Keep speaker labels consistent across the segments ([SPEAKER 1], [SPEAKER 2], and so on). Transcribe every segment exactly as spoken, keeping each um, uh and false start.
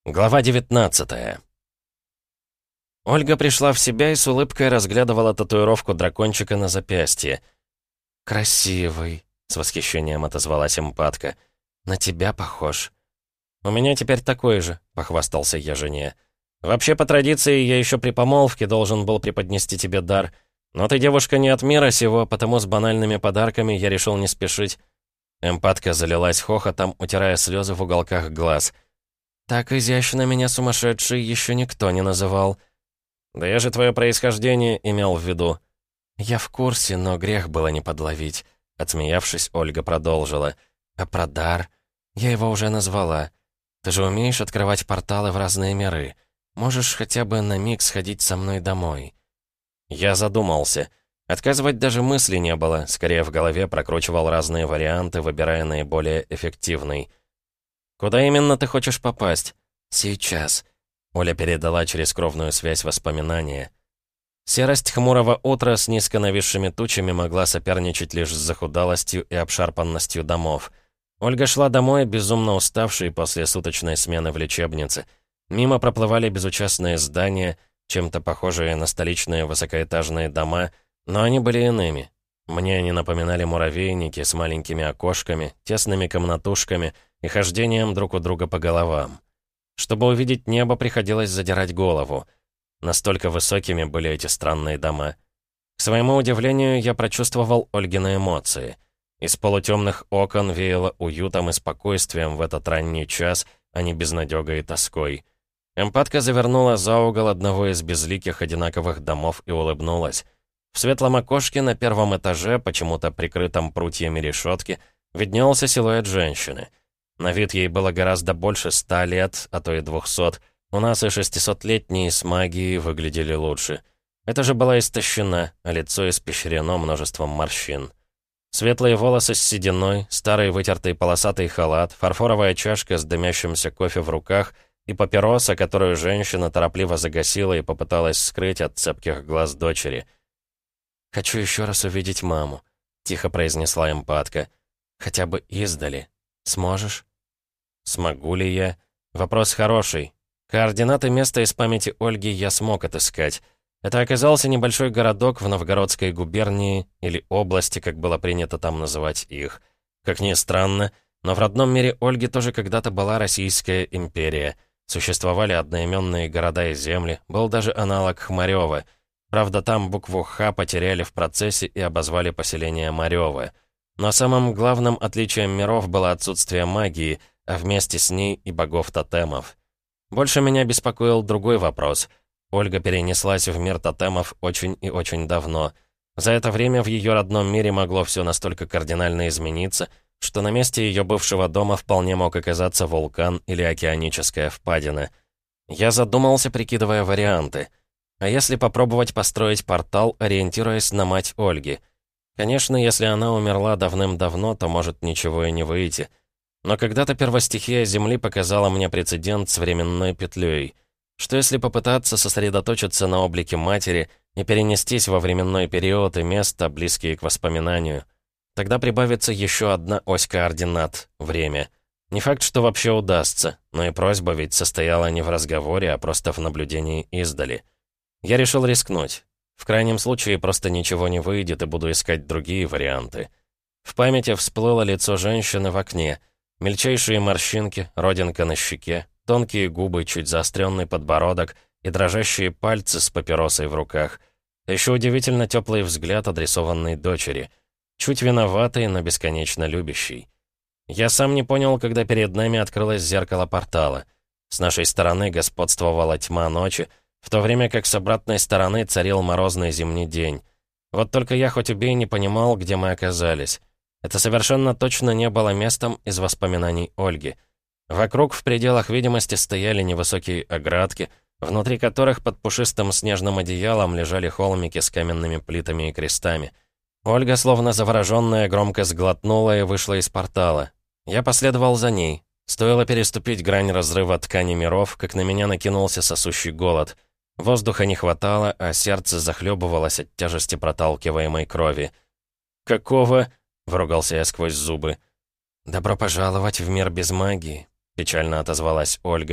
[SPEAKER 1] Глава девятнадцатая. Ольга пришла в себя и с улыбкой разглядывала татуировку дракончика на запястье. «Красивый», — с восхищением отозвалась эмпатка. «На тебя похож». «У меня теперь такой же», — похвастался я жене. «Вообще, по традиции, я еще при помолвке должен был преподнести тебе дар. Но ты девушка не от мира сего, потому с банальными подарками я решил не спешить». Эмпатка залилась хохотом, утирая слезы в уголках глаз. «Так изящно меня сумасшедший еще никто не называл». «Да я же твое происхождение имел в виду». «Я в курсе, но грех было не подловить», — отсмеявшись, Ольга продолжила. «А про дар? Я его уже назвала. Ты же умеешь открывать порталы в разные миры. Можешь хотя бы на миг сходить со мной домой». Я задумался. Отказывать даже мысли не было, скорее в голове прокручивал разные варианты, выбирая наиболее эффективный. «Куда именно ты хочешь попасть?» «Сейчас», — Оля передала через кровную связь воспоминания. Серость хмурого утра с низко нависшими тучами могла соперничать лишь с захудалостью и обшарпанностью домов. Ольга шла домой, безумно уставшей после суточной смены в лечебнице. Мимо проплывали безучастные здания, чем-то похожие на столичные высокоэтажные дома, но они были иными. Мне они напоминали муравейники с маленькими окошками, тесными комнатушками и хождением друг у друга по головам. Чтобы увидеть небо, приходилось задирать голову. Настолько высокими были эти странные дома. К своему удивлению, я прочувствовал Ольгины эмоции. Из полутемных окон веяло уютом и спокойствием в этот ранний час, а не безнадёгой и тоской. Эмпатка завернула за угол одного из безликих одинаковых домов и улыбнулась. В светлом окошке на первом этаже, почему-то прикрытом прутьями решетки, виднелся силуэт женщины. На вид ей было гораздо больше ста лет, а то и двухсот. У нас и шестисотлетние с магией выглядели лучше. Это же была истощена, а лицо испещрено множеством морщин. Светлые волосы с сединой, старый вытертый полосатый халат, фарфоровая чашка с дымящимся кофе в руках и папироса, которую женщина торопливо загасила и попыталась скрыть от цепких глаз дочери. «Хочу еще раз увидеть маму», — тихо произнесла эмпатка. «Хотя бы издали. Сможешь?» «Смогу ли я?» Вопрос хороший. Координаты места из памяти Ольги я смог отыскать. Это оказался небольшой городок в Новгородской губернии, или области, как было принято там называть их. Как ни странно, но в родном мире Ольги тоже когда-то была Российская империя. Существовали одноименные города и земли, был даже аналог Хмарёва. Правда, там букву «Х» потеряли в процессе и обозвали поселение Марёво. Но самым главным отличием миров было отсутствие магии, а вместе с ней и богов-тотемов. Больше меня беспокоил другой вопрос. Ольга перенеслась в мир тотемов очень и очень давно. За это время в ее родном мире могло все настолько кардинально измениться, что на месте ее бывшего дома вполне мог оказаться вулкан или океаническая впадина. Я задумался, прикидывая варианты. А если попробовать построить портал, ориентируясь на мать Ольги? Конечно, если она умерла давным-давно, то может ничего и не выйти. Но когда-то первостихия Земли показала мне прецедент с временной петлей. Что если попытаться сосредоточиться на облике матери и перенестись во временной период и место, близкие к воспоминанию? Тогда прибавится еще одна ось координат — время. Не факт, что вообще удастся, но и просьба ведь состояла не в разговоре, а просто в наблюдении издали. Я решил рискнуть. В крайнем случае просто ничего не выйдет и буду искать другие варианты. В памяти всплыло лицо женщины в окне. Мельчайшие морщинки, родинка на щеке, тонкие губы, чуть заостренный подбородок и дрожащие пальцы с папиросой в руках. А еще удивительно теплый взгляд, адресованный дочери. Чуть виноватый, но бесконечно любящий. Я сам не понял, когда перед нами открылось зеркало портала. С нашей стороны господствовала тьма ночи, в то время как с обратной стороны царил морозный зимний день. Вот только я хоть убей не понимал, где мы оказались. Это совершенно точно не было местом из воспоминаний Ольги. Вокруг в пределах видимости стояли невысокие оградки, внутри которых под пушистым снежным одеялом лежали холмики с каменными плитами и крестами. Ольга, словно завороженная, громко сглотнула и вышла из портала. Я последовал за ней. Стоило переступить грань разрыва ткани миров, как на меня накинулся сосущий голод. Воздуха не хватало, а сердце захлебывалось от тяжести проталкиваемой крови. «Какого?» — выругался я сквозь зубы. «Добро пожаловать в мир без магии», — печально отозвалась Ольга.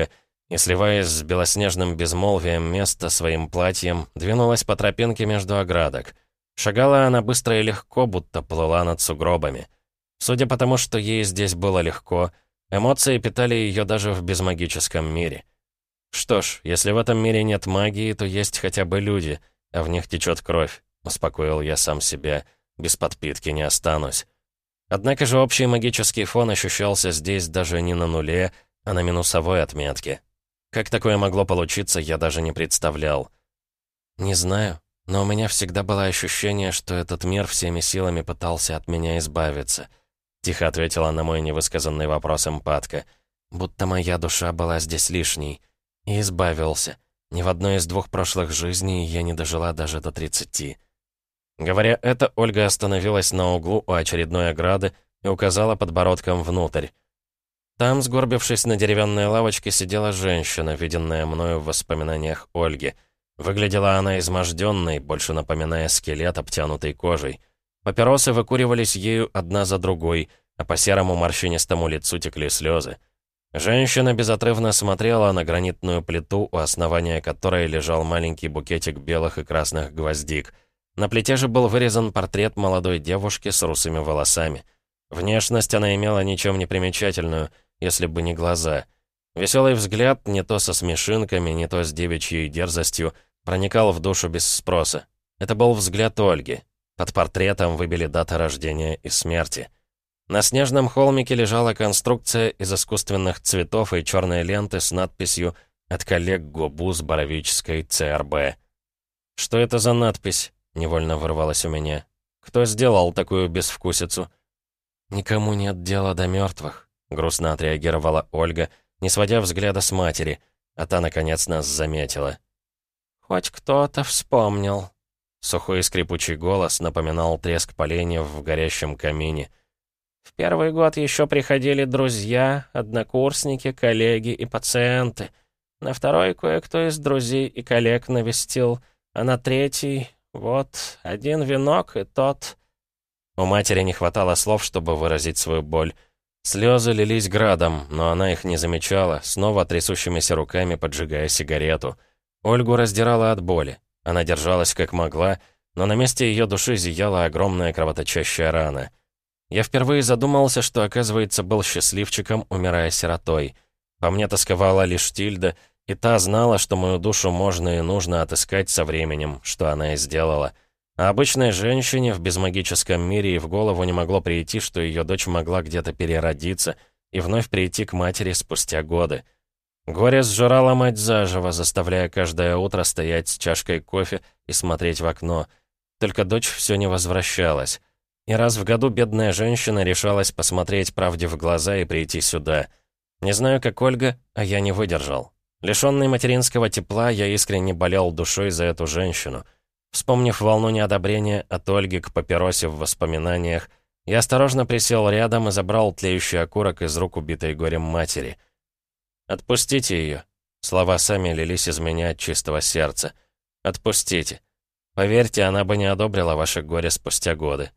[SPEAKER 1] и, сливаясь с белоснежным безмолвием места своим платьем, двинулась по тропинке между оградок. Шагала она быстро и легко, будто плыла над сугробами. Судя по тому, что ей здесь было легко, эмоции питали ее даже в безмагическом мире. «Что ж, если в этом мире нет магии, то есть хотя бы люди, а в них течет кровь», — успокоил я сам себя. «Без подпитки не останусь». Однако же общий магический фон ощущался здесь даже не на нуле, а на минусовой отметке. Как такое могло получиться, я даже не представлял. «Не знаю, но у меня всегда было ощущение, что этот мир всеми силами пытался от меня избавиться», — тихо ответила на мой невысказанный вопрос эмпатка. «Будто моя душа была здесь лишней. И избавился. Ни в одной из двух прошлых жизней я не дожила даже до тридцати». Говоря это, Ольга остановилась на углу у очередной ограды и указала подбородком внутрь. Там, сгорбившись на деревянной лавочке, сидела женщина, виденная мною в воспоминаниях Ольги. Выглядела она изможденной, больше напоминая скелет, обтянутый кожей. Папиросы выкуривались ею одна за другой, а по серому морщинистому лицу текли слезы. Женщина безотрывно смотрела на гранитную плиту, у основания которой лежал маленький букетик белых и красных гвоздик. На плите же был вырезан портрет молодой девушки с русыми волосами. Внешность она имела ничем не примечательную, если бы не глаза. Веселый взгляд, не то со смешинками, не то с девичьей дерзостью, проникал в душу без спроса. Это был взгляд Ольги. Под портретом выбили даты рождения и смерти. На снежном холмике лежала конструкция из искусственных цветов и черной ленты с надписью «От коллег ГОБУ Боровической ЦРБ». «Что это за надпись?» — невольно вырвалось у меня. «Кто сделал такую безвкусицу?» «Никому нет дела до мертвых», — грустно отреагировала Ольга, не сводя взгляда с матери, а та, наконец, нас заметила. «Хоть кто-то вспомнил». Сухой скрипучий голос напоминал треск поленьев в горящем камине. «В первый год еще приходили друзья, однокурсники, коллеги и пациенты. На второй кое-кто из друзей и коллег навестил, а на третий, вот, один венок и тот...» У матери не хватало слов, чтобы выразить свою боль. Слезы лились градом, но она их не замечала, снова трясущимися руками поджигая сигарету. Ольгу раздирала от боли. Она держалась как могла, но на месте ее души зияла огромная кровоточащая рана. Я впервые задумался, что, оказывается, был счастливчиком, умирая сиротой. По мне тосковала лишь Тильда, и та знала, что мою душу можно и нужно отыскать со временем, что она и сделала. А обычной женщине в безмагическом мире и в голову не могло прийти, что ее дочь могла где-то переродиться и вновь прийти к матери спустя годы. Горе сжирало мать заживо, заставляя каждое утро стоять с чашкой кофе и смотреть в окно. Только дочь все не возвращалась. И раз в году бедная женщина решалась посмотреть правде в глаза и прийти сюда. Не знаю, как Ольга, а я не выдержал. Лишенный материнского тепла, я искренне болел душой за эту женщину. Вспомнив волну неодобрения от Ольги к папиросе в воспоминаниях, я осторожно присел рядом и забрал тлеющий окурок из рук убитой горем матери. «Отпустите ее». Слова сами лились из меня от чистого сердца. «Отпустите. Поверьте, она бы не одобрила ваше горе спустя годы».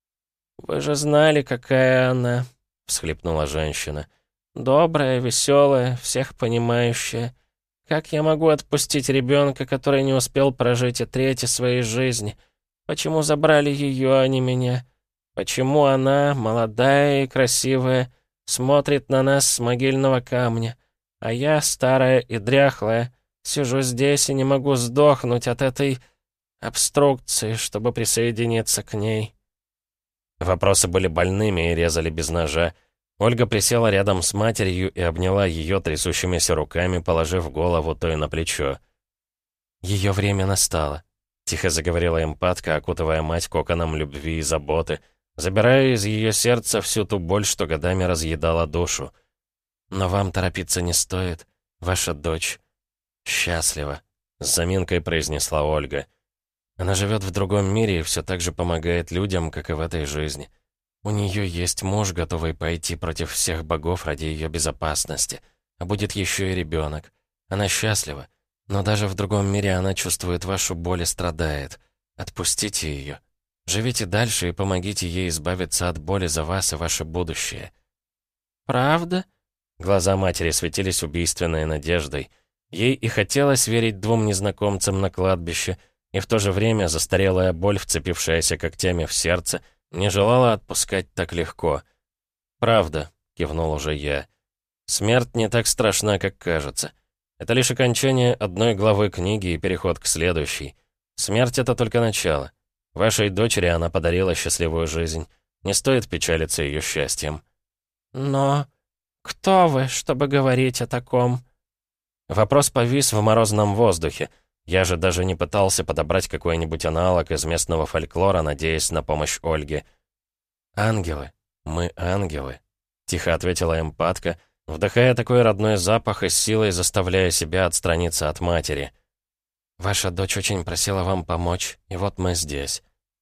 [SPEAKER 1] «Вы же знали, какая она», — всхлипнула женщина. «Добрая, веселая, всех понимающая. Как я могу отпустить ребенка, который не успел прожить и трети своей жизни? Почему забрали ее, а не меня? Почему она, молодая и красивая, смотрит на нас с могильного камня, а я, старая и дряхлая, сижу здесь и не могу сдохнуть от этой обструкции, чтобы присоединиться к ней?» Вопросы были больными и резали без ножа. Ольга присела рядом с матерью и обняла ее трясущимися руками, положив голову той на плечо. «Ее время настало», — тихо заговорила эмпатка, окутывая мать коконом любви и заботы, забирая из ее сердца всю ту боль, что годами разъедала душу. «Но вам торопиться не стоит. Ваша дочь счастлива», — с заминкой произнесла Ольга. «Она живет в другом мире и все так же помогает людям, как и в этой жизни. У нее есть муж, готовый пойти против всех богов ради ее безопасности. А будет еще и ребенок. Она счастлива. Но даже в другом мире она чувствует вашу боль и страдает. Отпустите ее. Живите дальше и помогите ей избавиться от боли за вас и ваше будущее». «Правда? Глаза матери светились убийственной надеждой. Ей и хотелось верить двум незнакомцам на кладбище, и в то же время застарелая боль, вцепившаяся когтями в сердце, не желала отпускать так легко. «Правда», — кивнул уже я. «Смерть не так страшна, как кажется. Это лишь окончание одной главы книги и переход к следующей. Смерть — это только начало. Вашей дочери она подарила счастливую жизнь. Не стоит печалиться ее счастьем».
[SPEAKER 2] «Но кто вы, чтобы говорить о таком?»
[SPEAKER 1] Вопрос повис в морозном воздухе. Я же даже не пытался подобрать какой-нибудь аналог из местного фольклора, надеясь на помощь Ольги. «Ангелы. Мы ангелы», — тихо ответила эмпатка, вдыхая такой родной запах и с силой заставляя себя отстраниться от матери. «Ваша дочь очень просила вам помочь, и вот мы здесь».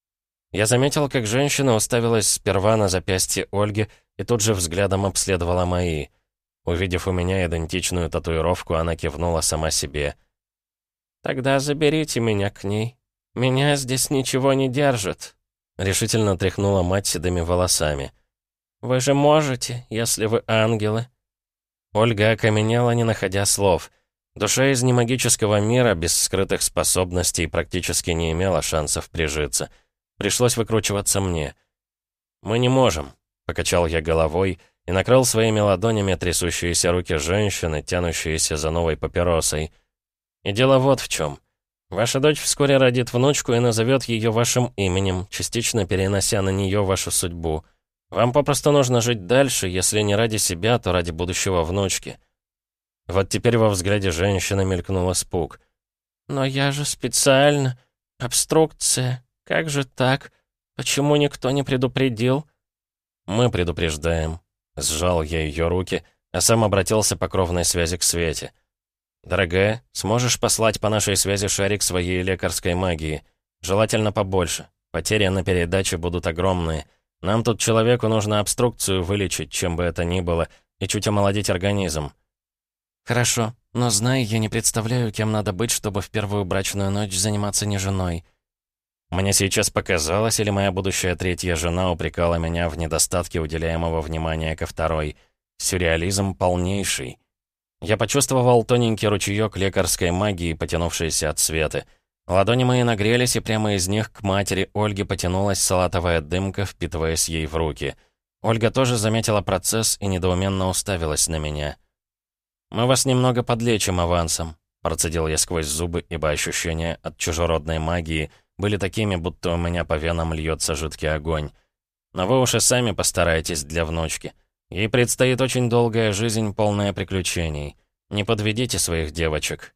[SPEAKER 1] Я заметил, как женщина уставилась сперва на запястье Ольги и тут же взглядом обследовала мои. Увидев у меня идентичную татуировку, она кивнула сама себе.
[SPEAKER 2] «Тогда заберите меня к ней. Меня здесь ничего не держит», —
[SPEAKER 1] решительно тряхнула мать седыми волосами.
[SPEAKER 2] «Вы же можете, если вы ангелы».
[SPEAKER 1] Ольга окаменела, не находя слов. Душа из немагического мира, без скрытых способностей, практически не имела шансов прижиться. Пришлось выкручиваться мне. «Мы не можем», — покачал я головой и накрыл своими ладонями трясущиеся руки женщины, тянущиеся за новой папиросой. «И дело вот в чем. Ваша дочь вскоре родит внучку и назовет ее вашим именем, частично перенося на нее вашу судьбу. Вам попросту нужно жить дальше, если не ради себя, то ради будущего внучки». Вот теперь во взгляде женщины мелькнул испуг.
[SPEAKER 2] «Но я же специально... Обструкция. Как же так? Почему никто не предупредил?»
[SPEAKER 1] «Мы предупреждаем». Сжал я ее руки, а сам обратился по кровной связи к Свете. «Дорогая, сможешь послать по нашей связи шарик своей лекарской магии? Желательно побольше. Потери на передаче будут огромные. Нам тут человеку нужно обструкцию вылечить, чем бы это ни было, и чуть омолодить организм».
[SPEAKER 2] «Хорошо, но знай, я не представляю, кем надо быть, чтобы в первую брачную ночь заниматься не женой».
[SPEAKER 1] Мне сейчас показалось, или моя будущая третья жена упрекала меня в недостатке уделяемого внимания ко второй. Сюрреализм полнейший. Я почувствовал тоненький ручеёк лекарской магии, потянувшийся от Светы. Ладони мои нагрелись, и прямо из них к матери Ольги потянулась салатовая дымка, впитываясь ей в руки. Ольга тоже заметила процесс и недоуменно уставилась на меня. «Мы вас немного подлечим авансом», — процедил я сквозь зубы, ибо ощущения от чужеродной магии были такими, будто у меня по венам льется жидкий огонь. «Но вы уж и сами постарайтесь для внучки. Ей предстоит очень долгая жизнь, полная приключений. Не подведите своих девочек».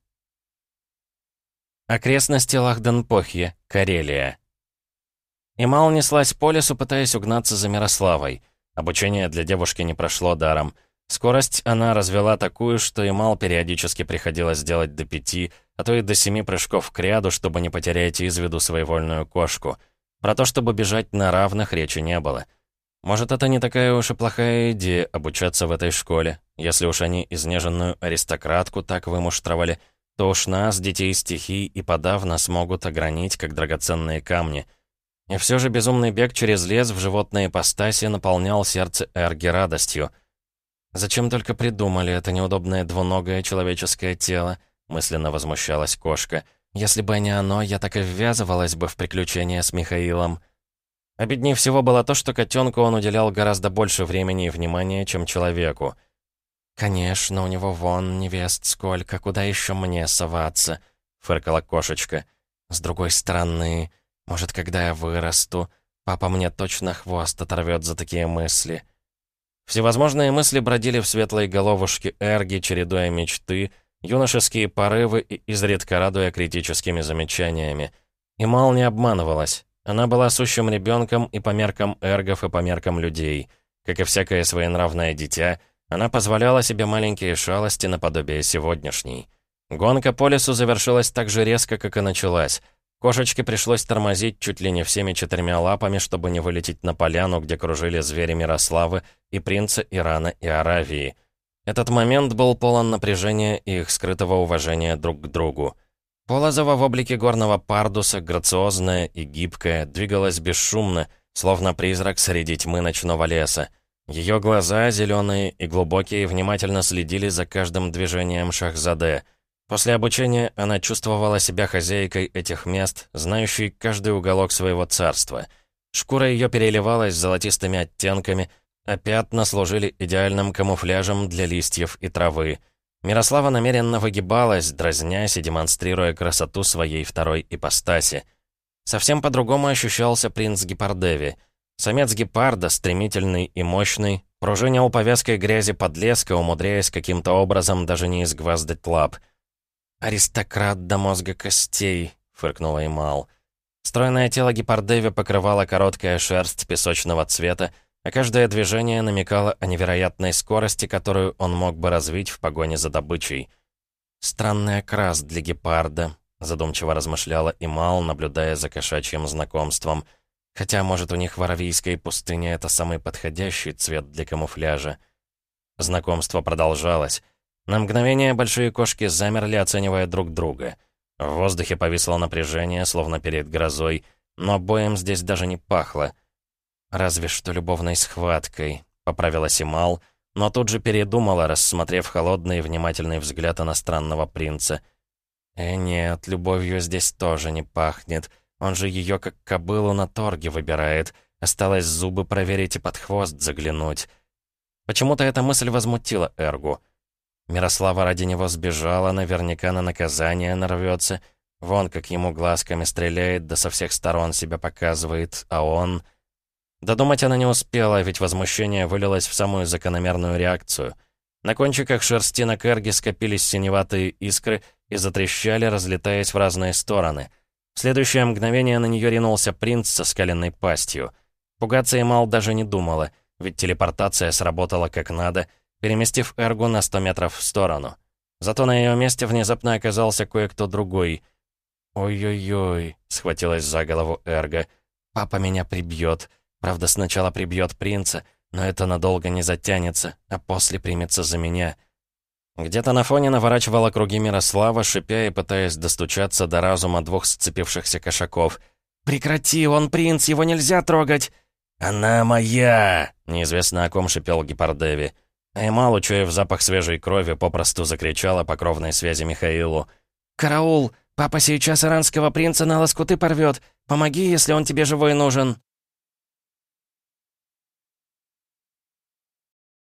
[SPEAKER 1] Окрестности Лахденпохье, Карелия. Имал неслась по лесу, пытаясь угнаться за Мирославой. Обучение для девушки не прошло даром. Скорость она развела такую, что Имал периодически приходилось делать до пяти, а то и до семи прыжков к ряду, чтобы не потерять из виду своевольную кошку. Про то, чтобы бежать на равных, речи не было. Может, это не такая уж и плохая идея обучаться в этой школе. Если уж они изнеженную аристократку так вымуштровали, то уж нас, детей стихий, и подавно смогут огранить, как драгоценные камни. И все же безумный бег через лес в животной ипостаси наполнял сердце Эрги радостью. «Зачем только придумали это неудобное двуногое человеческое тело?» — мысленно возмущалась кошка. «Если бы не оно, я так и ввязывалась бы в приключения с Михаилом». Обиднее всего было то, что котенку он уделял гораздо больше времени и внимания, чем человеку. «Конечно, у него вон невест сколько, куда еще мне соваться?» — фыркала кошечка. «С другой стороны, может, когда я вырасту, папа мне точно хвост оторвет за такие мысли». Всевозможные мысли бродили в светлой головушке Эрги, чередуя мечты, юношеские порывы и изредка радуя критическими замечаниями. И Мал не обманывалась. Она была сущим ребенком и по меркам эргов, и по меркам людей. Как и всякое своенравное дитя, она позволяла себе маленькие шалости наподобие сегодняшней. Гонка по лесу завершилась так же резко, как и началась. Кошечке пришлось тормозить чуть ли не всеми четырьмя лапами, чтобы не вылететь на поляну, где кружили звери Мирославы и принца Ирана и Аравии. Этот момент был полон напряжения и их скрытого уважения друг к другу. Полозова в облике горного пардуса, грациозная и гибкая, двигалась бесшумно, словно призрак среди тьмы ночного леса. Ее глаза, зеленые и глубокие, внимательно следили за каждым движением Шахзаде. После обучения она чувствовала себя хозяйкой этих мест, знающей каждый уголок своего царства. Шкура ее переливалась золотистыми оттенками, а пятна служили идеальным камуфляжем для листьев и травы. Мирослава намеренно выгибалась, дразнясь и демонстрируя красоту своей второй ипостаси. Совсем по-другому ощущался принц Гепардеви. Самец гепарда, стремительный и мощный, пружинил по вязкой грязи подлеска, умудряясь каким-то образом даже не изгваздать лап. «Аристократ до мозга костей», — фыркнула Эмал. Стройное тело Гепардеви покрывала короткая шерсть песочного цвета, а каждое движение намекало о невероятной скорости, которую он мог бы развить в погоне за добычей. «Странный окрас для гепарда», — задумчиво размышляла Эмал, наблюдая за кошачьим знакомством. «Хотя, может, у них в Аравийской пустыне это самый подходящий цвет для камуфляжа». Знакомство продолжалось. На мгновение большие кошки замерли, оценивая друг друга. В воздухе повисло напряжение, словно перед грозой, но боем здесь даже не пахло. «Разве что любовной схваткой», — поправилась Эмал, но тут же передумала, рассмотрев холодный и внимательный взгляд иностранного принца. «Э, нет, любовью здесь тоже не пахнет. Он же ее как кобылу на торге выбирает. Осталось зубы проверить и под хвост заглянуть». Почему-то эта мысль возмутила Эргу. Мирослава ради него сбежала, наверняка на наказание нарвется. Вон как ему глазками стреляет, да со всех сторон себя показывает, а он... Додумать она не успела, ведь возмущение вылилось в самую закономерную реакцию. На кончиках шерсти на Эрге скопились синеватые искры и затрещали, разлетаясь в разные стороны. В следующее мгновение на нее ринулся принц со скаленной пастью. Пугаться Эмал даже не думала, ведь телепортация сработала как надо, переместив Эргу на сто метров в сторону. Зато на ее месте внезапно оказался кое-кто другой. «Ой-ой-ой», — схватилась за голову Эрга. «Папа меня прибьет. Правда, сначала прибьет принца, но это надолго не затянется, а после примется за меня». Где-то на фоне наворачивала круги Мирослава, шипя и пытаясь достучаться до разума двух сцепившихся кошаков. «Прекрати, он принц, его нельзя трогать!» «Она моя!» — неизвестно о ком шипел Гепардеви. Эмал, учуяв запах свежей крови, попросту закричала по кровной связи Михаилу. «Караул! Папа сейчас иранского принца на лоскуты порвет! Помоги, если он тебе живой нужен!»